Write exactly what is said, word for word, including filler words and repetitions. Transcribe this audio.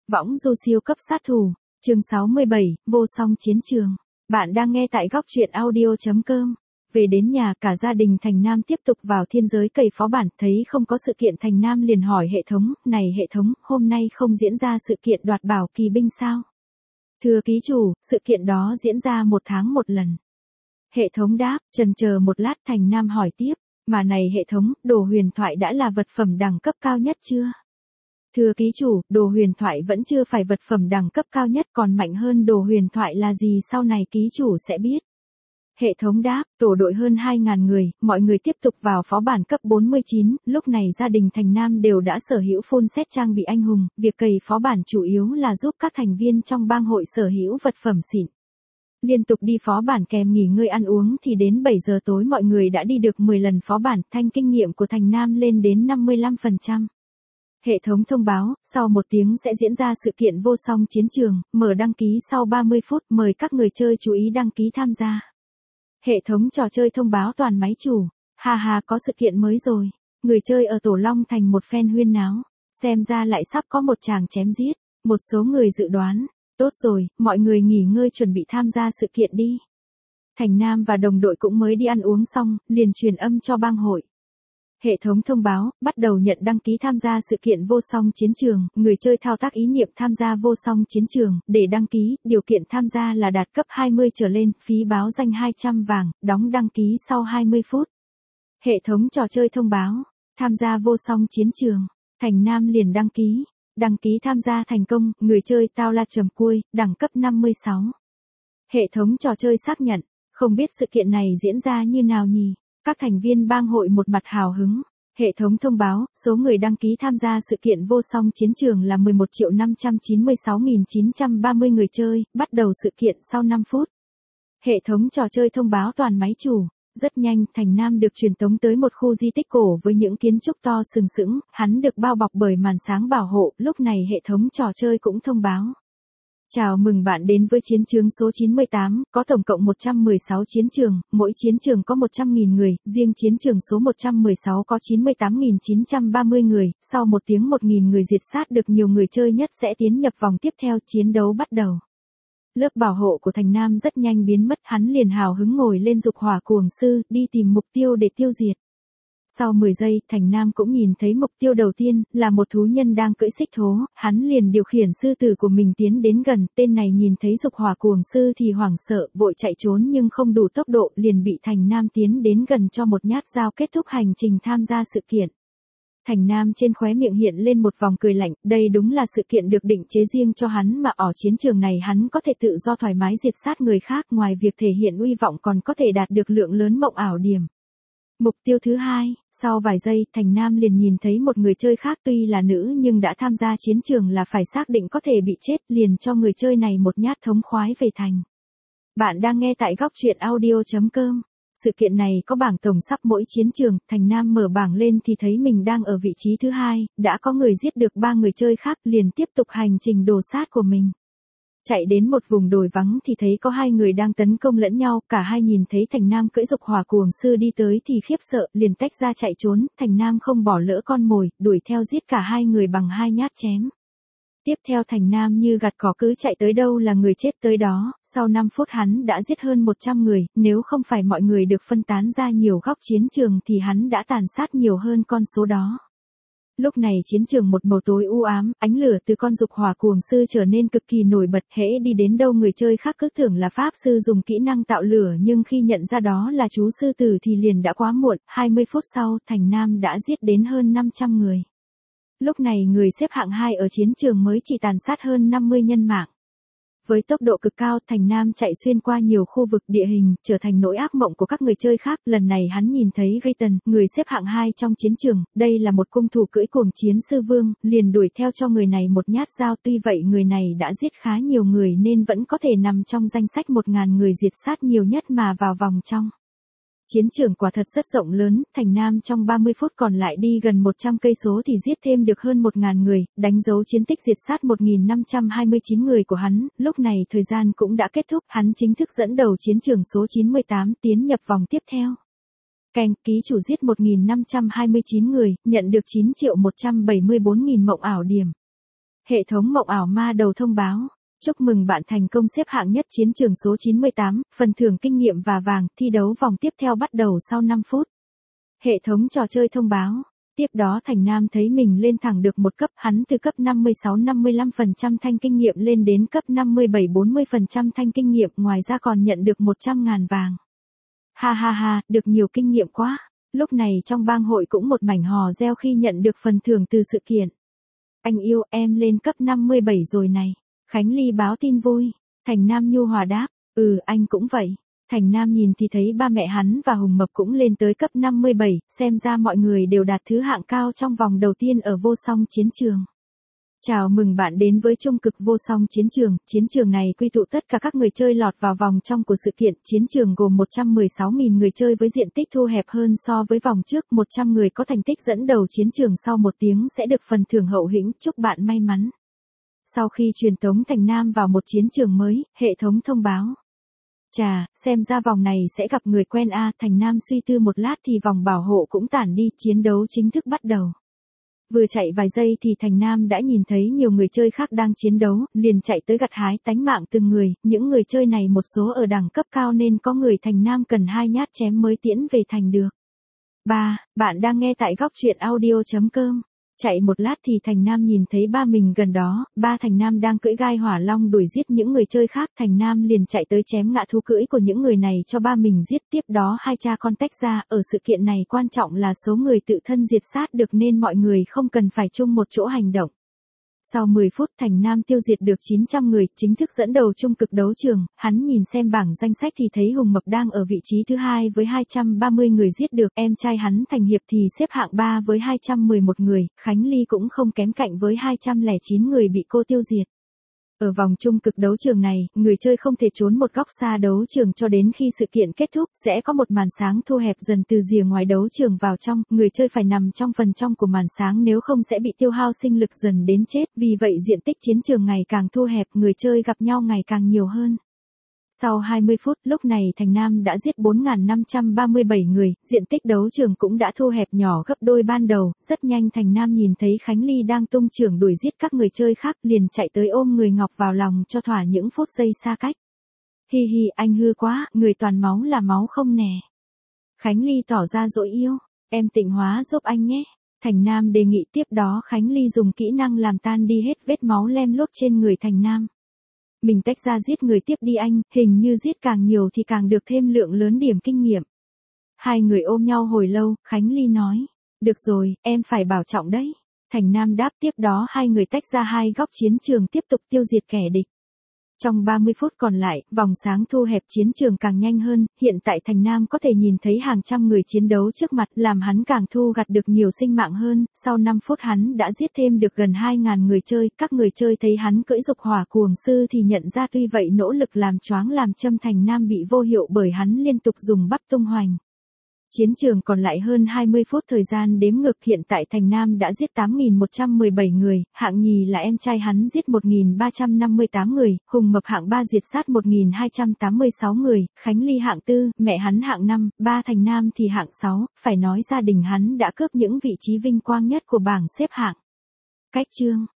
Võng du siêu cấp sát thủ, chương sáu mươi bảy, vô song chiến trường. Bạn đang nghe tại góc truyện audio chấm com. Về đến nhà, cả gia đình Thành Nam tiếp tục vào thiên giới cày phó bản, thấy không có sự kiện Thành Nam liền hỏi hệ thống, này hệ thống, hôm nay không diễn ra sự kiện đoạt bảo kỳ binh sao? Thưa ký chủ, sự kiện đó diễn ra một tháng một lần. Hệ thống đáp, chần chờ một lát Thành Nam hỏi tiếp, mà này hệ thống, đồ huyền thoại đã là vật phẩm đẳng cấp cao nhất chưa? Thưa ký chủ, đồ huyền thoại vẫn chưa phải vật phẩm đẳng cấp cao nhất, còn mạnh hơn đồ huyền thoại là gì sau này ký chủ sẽ biết. Hệ thống đáp, tổ đội hơn hai nghìn người, mọi người tiếp tục vào phó bản cấp bốn mươi chín, lúc này gia đình Thành Nam đều đã sở hữu full set trang bị anh hùng, việc cày phó bản chủ yếu là giúp các thành viên trong bang hội sở hữu vật phẩm xịn. Liên tục đi phó bản kèm nghỉ ngơi ăn uống thì đến bảy giờ tối mọi người đã đi được mười lần phó bản, thanh kinh nghiệm của Thành Nam lên đến năm mươi lăm phần trăm. Hệ thống thông báo, sau một tiếng sẽ diễn ra sự kiện vô song chiến trường, mở đăng ký sau ba mươi phút, mời các người chơi chú ý đăng ký tham gia. Hệ thống trò chơi thông báo toàn máy chủ, ha ha có sự kiện mới rồi, người chơi ở Tổ Long Thành một phen huyên náo, xem ra lại sắp có một tràng chém giết, một số người dự đoán, tốt rồi, mọi người nghỉ ngơi chuẩn bị tham gia sự kiện đi. Thành Nam và đồng đội cũng mới đi ăn uống xong, liền truyền âm cho bang hội. Hệ thống thông báo, bắt đầu nhận đăng ký tham gia sự kiện vô song chiến trường, người chơi thao tác ý niệm tham gia vô song chiến trường, để đăng ký, điều kiện tham gia là đạt cấp hai mươi trở lên, phí báo danh hai trăm vàng, đóng đăng ký sau hai mươi phút. Hệ thống trò chơi thông báo, tham gia vô song chiến trường, Thành Nam liền đăng ký, đăng ký tham gia thành công, người chơi tao la trầm cui, đẳng cấp năm mươi sáu. Hệ thống trò chơi xác nhận, không biết sự kiện này diễn ra như nào nhỉ? Các thành viên bang hội một mặt hào hứng. Hệ thống thông báo, số người đăng ký tham gia sự kiện vô song chiến trường là mười một triệu năm trăm chín mươi sáu nghìn chín trăm ba mươi người chơi, bắt đầu sự kiện sau năm phút. Hệ thống trò chơi thông báo toàn máy chủ. Rất nhanh, Thành Nam được truyền tống tới một khu di tích cổ với những kiến trúc to sừng sững, hắn được bao bọc bởi màn sáng bảo hộ, lúc này hệ thống trò chơi cũng thông báo. Chào mừng bạn đến với chiến trường số chín mươi tám, có tổng cộng một trăm mười sáu chiến trường, mỗi chiến trường có một trăm nghìn người, riêng chiến trường số một trăm mười sáu có chín mươi tám nghìn chín trăm ba mươi người, sau một tiếng một nghìn người diệt sát được nhiều người chơi nhất sẽ tiến nhập vòng tiếp theo, chiến đấu bắt đầu. Lớp bảo hộ của Thành Nam rất nhanh biến mất, hắn liền hào hứng ngồi lên dục hỏa cuồng sư, đi tìm mục tiêu để tiêu diệt. Sau mười giây, Thành Nam cũng nhìn thấy mục tiêu đầu tiên, là một thú nhân đang cưỡi xích thố, hắn liền điều khiển sư tử của mình tiến đến gần, tên này nhìn thấy dục hỏa cuồng sư thì hoảng sợ, vội chạy trốn nhưng không đủ tốc độ, liền bị Thành Nam tiến đến gần cho một nhát dao kết thúc hành trình tham gia sự kiện. Thành Nam trên khóe miệng hiện lên một vòng cười lạnh, đây đúng là sự kiện được định chế riêng cho hắn mà ở chiến trường này hắn có thể tự do thoải mái diệt sát người khác, ngoài việc thể hiện uy vọng còn có thể đạt được lượng lớn mộng ảo điểm. Mục tiêu thứ hai, sau vài giây, Thành Nam liền nhìn thấy một người chơi khác tuy là nữ nhưng đã tham gia chiến trường là phải xác định có thể bị chết, liền cho người chơi này một nhát thống khoái về thành. Bạn đang nghe tại góc truyện audio chấm com. Sự kiện này có bảng tổng sắp mỗi chiến trường, Thành Nam mở bảng lên thì thấy mình đang ở vị trí thứ hai, đã có người giết được ba người chơi khác, liền tiếp tục hành trình đồ sát của mình. Chạy đến một vùng đồi vắng thì thấy có hai người đang tấn công lẫn nhau, cả hai nhìn thấy Thành Nam cưỡi dục hỏa cuồng sư đi tới thì khiếp sợ, liền tách ra chạy trốn, Thành Nam không bỏ lỡ con mồi, đuổi theo giết cả hai người bằng hai nhát chém. Tiếp theo Thành Nam như gặt cỏ cứ chạy tới đâu là người chết tới đó, sau năm phút hắn đã giết hơn một trăm người, nếu không phải mọi người được phân tán ra nhiều góc chiến trường thì hắn đã tàn sát nhiều hơn con số đó. Lúc này chiến trường một màu tối u ám, ánh lửa từ con dục hỏa cuồng sư trở nên cực kỳ nổi bật, hễ đi đến đâu người chơi khác cứ tưởng là pháp sư dùng kỹ năng tạo lửa nhưng khi nhận ra đó là chú sư tử thì liền đã quá muộn, hai mươi phút sau Thành Nam đã giết đến hơn năm trăm người. Lúc này người xếp hạng hai ở chiến trường mới chỉ tàn sát hơn năm mươi nhân mạng. Với tốc độ cực cao, Thành Nam chạy xuyên qua nhiều khu vực địa hình, trở thành nỗi ác mộng của các người chơi khác. Lần này hắn nhìn thấy Riton, người xếp hạng hai trong chiến trường, đây là một cung thủ cưỡi cuồng chiến sư vương, liền đuổi theo cho người này một nhát dao. Tuy vậy người này đã giết khá nhiều người nên vẫn có thể nằm trong danh sách một nghìn người diệt sát nhiều nhất mà vào vòng trong. Chiến trường quả thật rất rộng lớn, Thành Nam trong ba mươi phút còn lại đi gần một trăm cây số thì giết thêm được hơn một nghìn người, đánh dấu chiến tích diệt sát một nghìn năm trăm hai mươi chín người của hắn, lúc này thời gian cũng đã kết thúc, hắn chính thức dẫn đầu chiến trường số chín mươi tám tiến nhập vòng tiếp theo. Canh, ký chủ giết một nghìn năm trăm hai mươi chín người, nhận được chín triệu một trăm bảy mươi bốn nghìn mộng ảo điểm. Hệ thống mộng ảo ma đầu thông báo. Chúc mừng bạn thành công xếp hạng nhất chiến trường số chín mươi tám, phần thưởng kinh nghiệm và vàng, thi đấu vòng tiếp theo bắt đầu sau năm phút. Hệ thống trò chơi thông báo. Tiếp đó Thành Nam thấy mình lên thẳng được một cấp, hắn từ cấp năm mươi sáu năm mươi lăm phần trăm thanh kinh nghiệm lên đến cấp năm mươi bảy bốn mươi phần trăm thanh kinh nghiệm, ngoài ra còn nhận được một trăm ngàn vàng. Ha ha ha, được nhiều kinh nghiệm quá. Lúc này trong bang hội cũng một mảnh hò reo khi nhận được phần thưởng từ sự kiện. Anh yêu, em lên cấp năm mươi bảy rồi này. Khánh Ly báo tin vui. Thành Nam nhu hòa đáp, ừ anh cũng vậy. Thành Nam nhìn thì thấy ba mẹ hắn và Hùng Mập cũng lên tới cấp năm mươi bảy, xem ra mọi người đều đạt thứ hạng cao trong vòng đầu tiên ở vô song chiến trường. Chào mừng bạn đến với trung cực vô song chiến trường. Chiến trường này quy tụ tất cả các người chơi lọt vào vòng trong của sự kiện. Chiến trường gồm một trăm mười sáu nghìn người chơi với diện tích thu hẹp hơn so với vòng trước. một trăm người có thành tích dẫn đầu chiến trường sau một tiếng sẽ được phần thưởng hậu hĩnh. Chúc bạn may mắn. Sau khi truyền tống Thành Nam vào một chiến trường mới, hệ thống thông báo. Chà, xem ra vòng này sẽ gặp người quen a. À, Thành Nam suy tư một lát thì vòng bảo hộ cũng tản đi, chiến đấu chính thức bắt đầu. Vừa chạy vài giây thì Thành Nam đã nhìn thấy nhiều người chơi khác đang chiến đấu, liền chạy tới gặt hái tánh mạng từng người. Những người chơi này một số ở đẳng cấp cao nên có người Thành Nam cần hai nhát chém mới tiễn về thành được. ba. Bạn đang nghe tại góc truyện audio chấm com. Chạy một lát thì Thành Nam nhìn thấy ba mình gần đó, ba Thành Nam đang cưỡi gai hỏa long đuổi giết những người chơi khác. Thành Nam liền chạy tới chém ngã thú cưỡi của những người này cho ba mình giết. Tiếp đó hai cha con tách ra, ở sự kiện này quan trọng là số người tự thân diệt sát được nên mọi người không cần phải chung một chỗ hành động. Sau mười phút Thành Nam tiêu diệt được chín trăm người, chính thức dẫn đầu trung cực đấu trường. Hắn nhìn xem bảng danh sách thì thấy Hùng Mập đang ở vị trí thứ hai với hai trăm ba mươi người giết được. Em trai hắn Thành Hiệp thì xếp hạng ba với hai trăm mười một người. Khánh Ly cũng không kém cạnh với hai trăm lẻ chín người bị cô tiêu diệt. Ở vòng trung cực đấu trường này, người chơi không thể trốn một góc xa đấu trường cho đến khi sự kiện kết thúc. Sẽ có một màn sáng thu hẹp dần từ rìa ngoài đấu trường vào trong. Người chơi phải nằm trong phần trong của màn sáng, nếu không sẽ bị tiêu hao sinh lực dần đến chết. Vì vậy diện tích chiến trường ngày càng thu hẹp, người chơi gặp nhau ngày càng nhiều hơn. Sau hai mươi phút, lúc này Thành Nam đã giết bốn nghìn năm trăm ba mươi bảy người, diện tích đấu trường cũng đã thu hẹp nhỏ gấp đôi ban đầu. Rất nhanh Thành Nam nhìn thấy Khánh Ly đang tung chưởng đuổi giết các người chơi khác, liền chạy tới ôm người Ngọc vào lòng cho thỏa những phút giây xa cách. Hi hi, anh hư quá, người toàn máu là máu không nè. Khánh Ly tỏ ra dỗi yêu, em tịnh hóa giúp anh nhé. Thành Nam đề nghị. Tiếp đó Khánh Ly dùng kỹ năng làm tan đi hết vết máu lem lốt trên người Thành Nam. Mình tách ra giết người tiếp đi anh, hình như giết càng nhiều thì càng được thêm lượng lớn điểm kinh nghiệm. Hai người ôm nhau hồi lâu, Khánh Ly nói. Được rồi, em phải bảo trọng đấy. Thành Nam đáp. Tiếp đó hai người tách ra hai góc chiến trường tiếp tục tiêu diệt kẻ địch. Trong ba mươi phút còn lại, vòng sáng thu hẹp chiến trường càng nhanh hơn. Hiện tại Thành Nam có thể nhìn thấy hàng trăm người chiến đấu trước mặt, làm hắn càng thu gặt được nhiều sinh mạng hơn. Sau năm phút hắn đã giết thêm được gần hai nghìn người chơi. Các người chơi thấy hắn cưỡi dục hỏa cuồng sư thì nhận ra tuy vậy nỗ lực làm choáng làm châm Thành Nam bị vô hiệu bởi hắn liên tục dùng bắp tung hoành. Chiến trường còn lại hơn hai mươi phút thời gian đếm ngược. Hiện tại Thành Nam đã giết tám nghìn một trăm mười bảy người, hạng nhì là em trai hắn giết một nghìn ba trăm năm mươi tám người, Hùng Mập hạng ba diệt sát một nghìn hai trăm tám mươi sáu người, Khánh Ly hạng tư, mẹ hắn hạng năm, ba Thành Nam thì hạng sáu, phải nói gia đình hắn đã cướp những vị trí vinh quang nhất của bảng xếp hạng. Cách chương